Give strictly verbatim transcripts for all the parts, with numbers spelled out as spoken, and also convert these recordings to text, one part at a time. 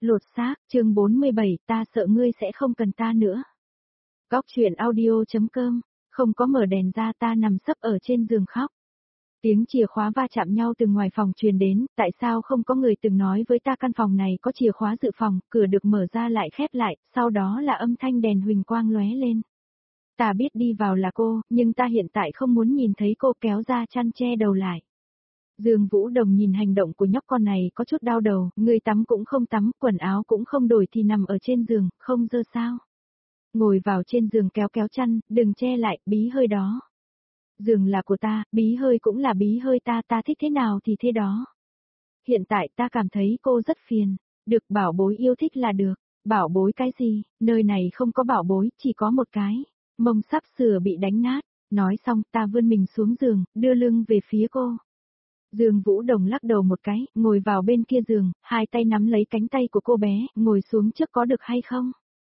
Lột xác, chương bốn mươi bảy, ta sợ ngươi sẽ không cần ta nữa. Góc truyện audio.com, không có mở đèn ra, ta nằm sấp ở trên giường khóc. Tiếng chìa khóa va chạm nhau từ ngoài phòng truyền đến, tại sao không có người từng nói với ta căn phòng này có chìa khóa dự phòng, cửa được mở ra lại khép lại, sau đó là âm thanh đèn huỳnh quang lóe lên. Ta biết đi vào là cô, nhưng ta hiện tại không muốn nhìn thấy cô, kéo ra chăn che đầu lại. Dương Vũ Đồng nhìn hành động của nhóc con này có chút đau đầu, người tắm cũng không tắm, quần áo cũng không đổi thì nằm ở trên giường, không dơ sao. Ngồi vào trên giường kéo kéo chăn, đừng che lại, bí hơi đó. Giường là của ta, bí hơi cũng là bí hơi ta, ta thích thế nào thì thế đó. Hiện tại ta cảm thấy cô rất phiền, được bảo bối yêu thích là được, bảo bối cái gì, nơi này không có bảo bối, chỉ có một cái, mông sắp sửa bị đánh nát. Nói xong ta vươn mình xuống giường, đưa lưng về phía cô. Dương Vũ Đồng lắc đầu một cái, ngồi vào bên kia giường, hai tay nắm lấy cánh tay của cô bé, ngồi xuống trước có được hay không?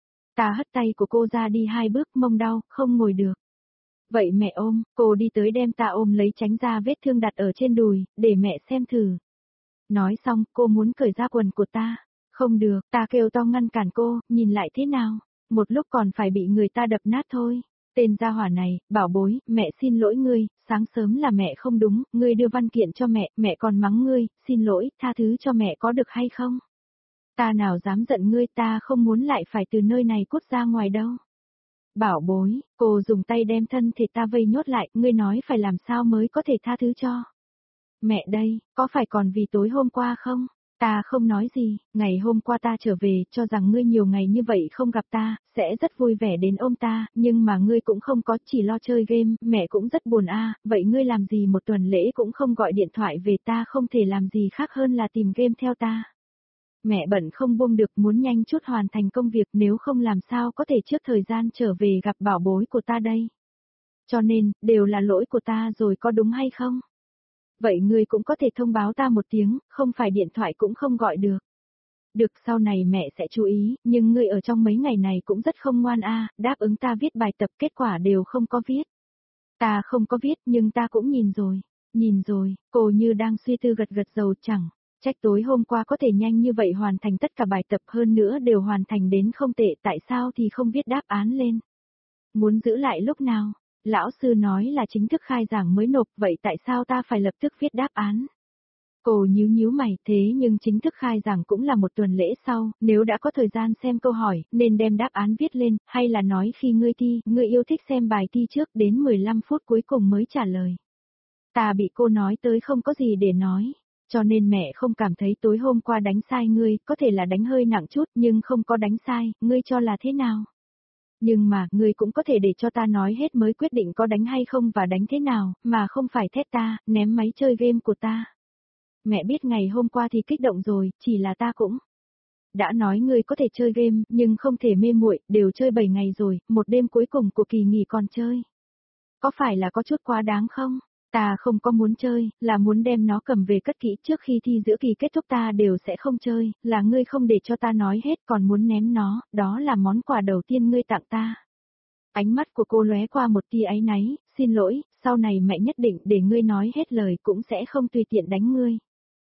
Ta hất tay của cô ra đi hai bước, mông đau, không ngồi được. Vậy mẹ ôm, cô đi tới đem ta ôm lấy, tránh ra vết thương đặt ở trên đùi, để mẹ xem thử. Nói xong, cô muốn cởi ra quần của ta. Không được, ta kêu to ngăn cản cô, nhìn lại thế nào? Một lúc còn phải bị người ta đập nát thôi. Tên gia hỏa này, bảo bối, mẹ xin lỗi ngươi, sáng sớm là mẹ không đúng, ngươi đưa văn kiện cho mẹ, mẹ còn mắng ngươi, xin lỗi, tha thứ cho mẹ có được hay không? Ta nào dám giận ngươi, ta không muốn lại phải từ nơi này cút ra ngoài đâu. Bảo bối, cô dùng tay đem thân thể ta vây nhốt lại, ngươi nói phải làm sao mới có thể tha thứ cho. Mẹ đây, có phải còn vì tối hôm qua không? Ta không nói gì, ngày hôm qua ta trở về, cho rằng ngươi nhiều ngày như vậy không gặp ta, sẽ rất vui vẻ đến ôm ta, nhưng mà ngươi cũng không có, chỉ lo chơi game, mẹ cũng rất buồn a. À, vậy ngươi làm gì một tuần lễ cũng không gọi điện thoại về, ta không thể làm gì khác hơn là tìm game theo ta. Mẹ bận không buông được, muốn nhanh chút hoàn thành công việc, nếu không làm sao có thể trước thời gian trở về gặp bảo bối của ta đây. Cho nên, đều là lỗi của ta rồi, có đúng hay không? Vậy ngươi cũng có thể thông báo ta một tiếng, không phải điện thoại cũng không gọi được. Được, sau này mẹ sẽ chú ý, nhưng ngươi ở trong mấy ngày này cũng rất không ngoan a, à, đáp ứng ta viết bài tập, kết quả đều không có viết. Ta không có viết, nhưng ta cũng nhìn rồi. Nhìn rồi, cô như đang suy tư gật gật đầu, chẳng trách tối hôm qua có thể nhanh như vậy hoàn thành tất cả bài tập, hơn nữa đều hoàn thành đến không tệ, tại sao thì không viết đáp án lên. Muốn giữ lại lúc nào? Lão sư nói là chính thức khai giảng mới nộp, vậy tại sao ta phải lập tức viết đáp án? Cô nhíu nhíu mày, thế nhưng chính thức khai giảng cũng là một tuần lễ sau, nếu đã có thời gian xem câu hỏi, nên đem đáp án viết lên, hay là nói khi ngươi thi, ngươi yêu thích xem bài thi trước đến mười lăm phút cuối cùng mới trả lời. Ta bị cô nói tới không có gì để nói, cho nên mẹ không cảm thấy tối hôm qua đánh sai ngươi, có thể là đánh hơi nặng chút nhưng không có đánh sai, ngươi cho là thế nào? Nhưng mà, ngươi cũng có thể để cho ta nói hết mới quyết định có đánh hay không và đánh thế nào, mà không phải thét ta, ném máy chơi game của ta. Mẹ biết ngày hôm qua thì kích động rồi, chỉ là ta cũng đã nói ngươi có thể chơi game, nhưng không thể mê muội, đều chơi bảy ngày rồi, một đêm cuối cùng của kỳ nghỉ còn chơi. Có phải là có chút quá đáng không? Ta không có muốn chơi, là muốn đem nó cầm về cất kỹ, trước khi thi giữa kỳ kết thúc ta đều sẽ không chơi, là ngươi không để cho ta nói hết còn muốn ném nó, đó là món quà đầu tiên ngươi tặng ta. Ánh mắt của cô lóe qua một tia áy náy, xin lỗi, sau này mẹ nhất định để ngươi nói hết lời cũng sẽ không tùy tiện đánh ngươi.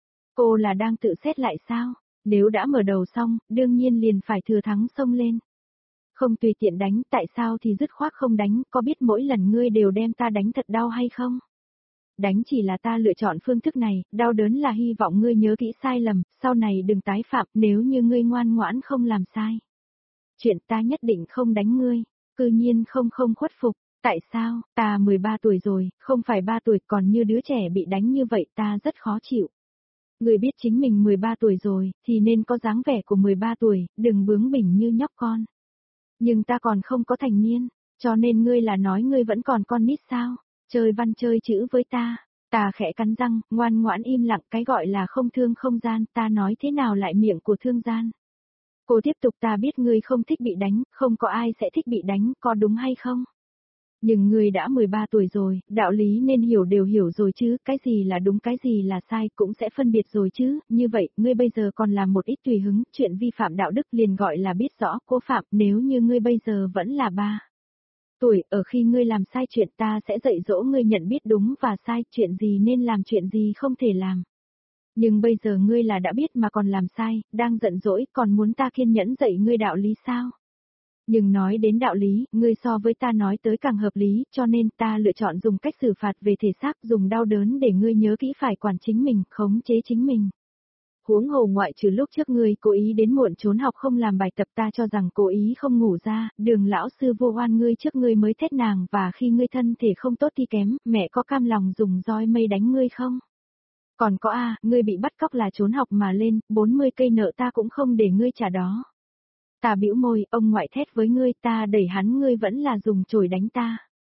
Cô là đang tự xét lại sao? Nếu đã mở đầu xong, đương nhiên liền phải thừa thắng xông lên. Không tùy tiện đánh, tại sao thì dứt khoát không đánh, có biết mỗi lần ngươi đều đem ta đánh thật đau hay không? Đánh chỉ là ta lựa chọn phương thức này, đau đớn là hy vọng ngươi nhớ kỹ sai lầm, sau này đừng tái phạm, nếu như ngươi ngoan ngoãn không làm sai. Chuyện ta nhất định không đánh ngươi, cư nhiên không không khuất phục, tại sao, ta mười ba tuổi rồi, không phải ba tuổi, còn như đứa trẻ bị đánh như vậy, ta rất khó chịu. Ngươi biết chính mình mười ba tuổi rồi, thì nên có dáng vẻ của mười ba tuổi, đừng bướng bỉnh như nhóc con. Nhưng ta còn không có thành niên, cho nên ngươi là nói ngươi vẫn còn con nít sao? Chơi văn chơi chữ với ta, ta khẽ cắn răng, ngoan ngoãn im lặng, cái gọi là không thương không gian, ta nói thế nào lại miệng của thương gian. Cô tiếp tục, ta biết ngươi không thích bị đánh, không có ai sẽ thích bị đánh, có đúng hay không? Nhưng ngươi đã mười ba tuổi rồi, đạo lý nên hiểu đều hiểu rồi chứ, cái gì là đúng cái gì là sai cũng sẽ phân biệt rồi chứ, như vậy, ngươi bây giờ còn làm một ít tùy hứng, chuyện vi phạm đạo đức liền gọi là biết rõ, cô phạm, nếu như ngươi bây giờ vẫn là ba tuổi, ở khi ngươi làm sai chuyện ta sẽ dạy dỗ ngươi nhận biết đúng và sai, chuyện gì nên làm chuyện gì không thể làm. Nhưng bây giờ ngươi là đã biết mà còn làm sai, đang giận dỗi, còn muốn ta kiên nhẫn dạy ngươi đạo lý sao? Nhưng nói đến đạo lý, ngươi so với ta nói tới càng hợp lý, cho nên ta lựa chọn dùng cách xử phạt về thể xác, dùng đau đớn để ngươi nhớ kỹ phải quản chính mình, khống chế chính mình. Huống hồ ngoại trừ lúc trước ngươi cố ý đến muộn trốn học không làm bài tập, ta cho rằng cố ý không ngủ ra, Đường lão sư vô oan ngươi trước ngươi mới thét nàng, và khi ngươi thân thể không tốt thì kém, mẹ có cam lòng dùng roi mây đánh ngươi không? Còn có a, ngươi bị bắt cóc là trốn học mà lên, bốn mươi cây nợ ta cũng không để ngươi trả đó. Ta bĩu môi, ông ngoại thét với ngươi, ta đẩy hắn, ngươi vẫn là dùng chổi đánh ta.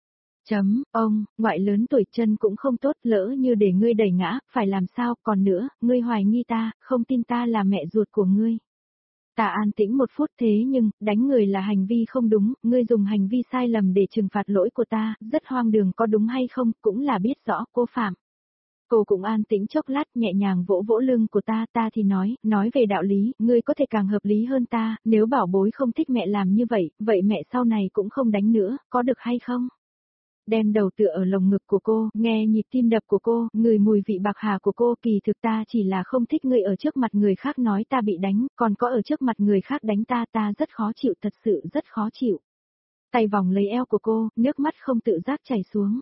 Chấm, ông, ngoại lớn tuổi chân cũng không tốt, lỡ như để ngươi đẩy ngã, phải làm sao, còn nữa, ngươi hoài nghi ta, không tin ta là mẹ ruột của ngươi. Ta an tĩnh một phút, thế nhưng, đánh người là hành vi không đúng, ngươi dùng hành vi sai lầm để trừng phạt lỗi của ta, rất hoang đường, có đúng hay không, cũng là biết rõ, cô phạm. Cô cũng an tĩnh chốc lát, nhẹ nhàng vỗ vỗ lưng của ta, ta thì nói, nói về đạo lý, ngươi có thể càng hợp lý hơn ta, nếu bảo bối không thích mẹ làm như vậy, vậy mẹ sau này cũng không đánh nữa, có được hay không? Đem đầu tựa ở lồng ngực của cô, nghe nhịp tim đập của cô, ngửi mùi vị bạc hà của cô, kỳ thực ta chỉ là không thích ngươi ở trước mặt người khác nói ta bị đánh, còn có ở trước mặt người khác đánh ta, ta rất khó chịu, thật sự rất khó chịu. Tay vòng lấy eo của cô, nước mắt không tự giác chảy xuống.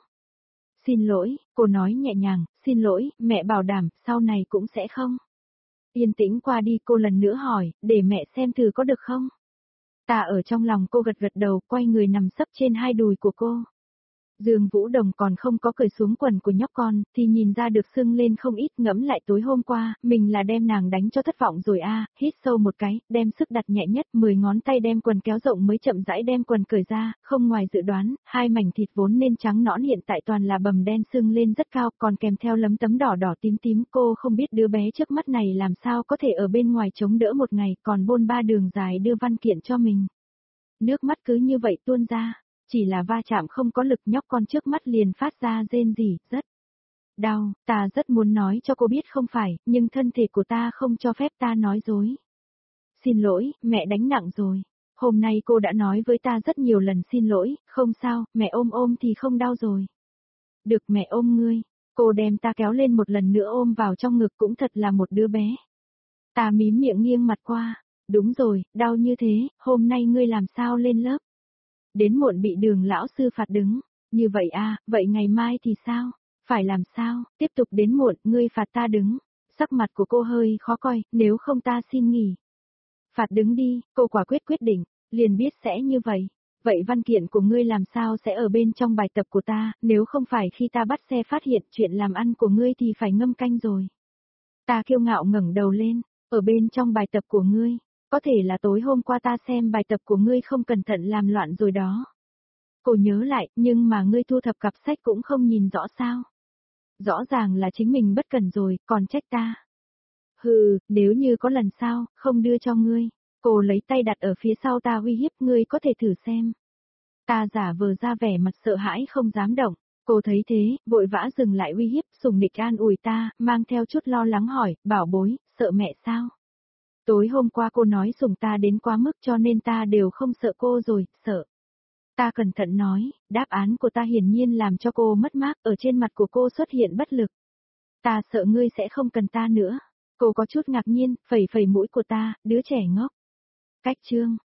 Xin lỗi, cô nói nhẹ nhàng, xin lỗi, mẹ bảo đảm, sau này cũng sẽ không. Yên tĩnh qua đi, cô lần nữa hỏi, để mẹ xem thử có được không? Ta ở trong lòng cô gật gật đầu, quay người nằm sấp trên hai đùi của cô. Dương Vũ Đồng còn không có cởi xuống quần của nhóc con, thì nhìn ra được sưng lên không ít, ngẫm lại tối hôm qua, mình là đem nàng đánh cho thất vọng rồi a, à, hít sâu một cái, đem sức đặt nhẹ nhất, mười ngón tay đem quần kéo rộng mới chậm rãi đem quần cởi ra, không ngoài dự đoán, hai mảnh thịt vốn nên trắng nõn hiện tại toàn là bầm đen sưng lên rất cao, còn kèm theo lấm tấm đỏ đỏ tím tím, cô không biết đứa bé trước mắt này làm sao có thể ở bên ngoài chống đỡ một ngày, còn bôn ba đường dài đưa văn kiện cho mình. Nước mắt cứ như vậy tuôn ra. Chỉ là va chạm không có lực, nhóc con trước mắt liền phát ra rên rỉ, rất đau, ta rất muốn nói cho cô biết không phải, nhưng thân thể của ta không cho phép ta nói dối. Xin lỗi, mẹ đánh nặng rồi. Hôm nay cô đã nói với ta rất nhiều lần xin lỗi, không sao, mẹ ôm ôm thì không đau rồi. Được mẹ ôm ngươi, cô đem ta kéo lên một lần nữa ôm vào trong ngực, cũng thật là một đứa bé. Ta mím miệng nghiêng mặt qua, đúng rồi, đau như thế, hôm nay ngươi làm sao lên lớp? Đến muộn bị Đường lão sư phạt đứng, như vậy à, vậy ngày mai thì sao? Phải làm sao, tiếp tục đến muộn, ngươi phạt ta đứng. Sắc mặt của cô hơi khó coi, nếu không ta xin nghỉ. Phạt đứng đi, cô quả quyết quyết định, liền biết sẽ như vậy. Vậy văn kiện của ngươi làm sao sẽ ở bên trong bài tập của ta, nếu không phải khi ta bắt xe phát hiện chuyện làm ăn của ngươi thì phải ngâm canh rồi. Ta kiêu ngạo ngẩng đầu lên, ở bên trong bài tập của ngươi. Có thể là tối hôm qua ta xem bài tập của ngươi không cẩn thận làm loạn rồi đó. Cô nhớ lại, nhưng mà ngươi thu thập cặp sách cũng không nhìn rõ sao. Rõ ràng là chính mình bất cẩn rồi, còn trách ta. Hừ, nếu như có lần sau, không đưa cho ngươi. Cô lấy tay đặt ở phía sau ta uy hiếp, ngươi có thể thử xem. Ta giả vờ ra vẻ mặt sợ hãi không dám động. Cô thấy thế, vội vã dừng lại uy hiếp, sùng nịch an ủi ta, mang theo chút lo lắng hỏi, bảo bối, sợ mẹ sao? Tối hôm qua cô nói sủng ta đến quá mức cho nên ta đều không sợ cô rồi, sợ. Ta cẩn thận nói, đáp án của ta hiển nhiên làm cho cô mất mát, ở trên mặt của cô xuất hiện bất lực. Ta sợ ngươi sẽ không cần ta nữa. Cô có chút ngạc nhiên, phẩy phẩy mũi của ta, đứa trẻ ngốc. Cách chương.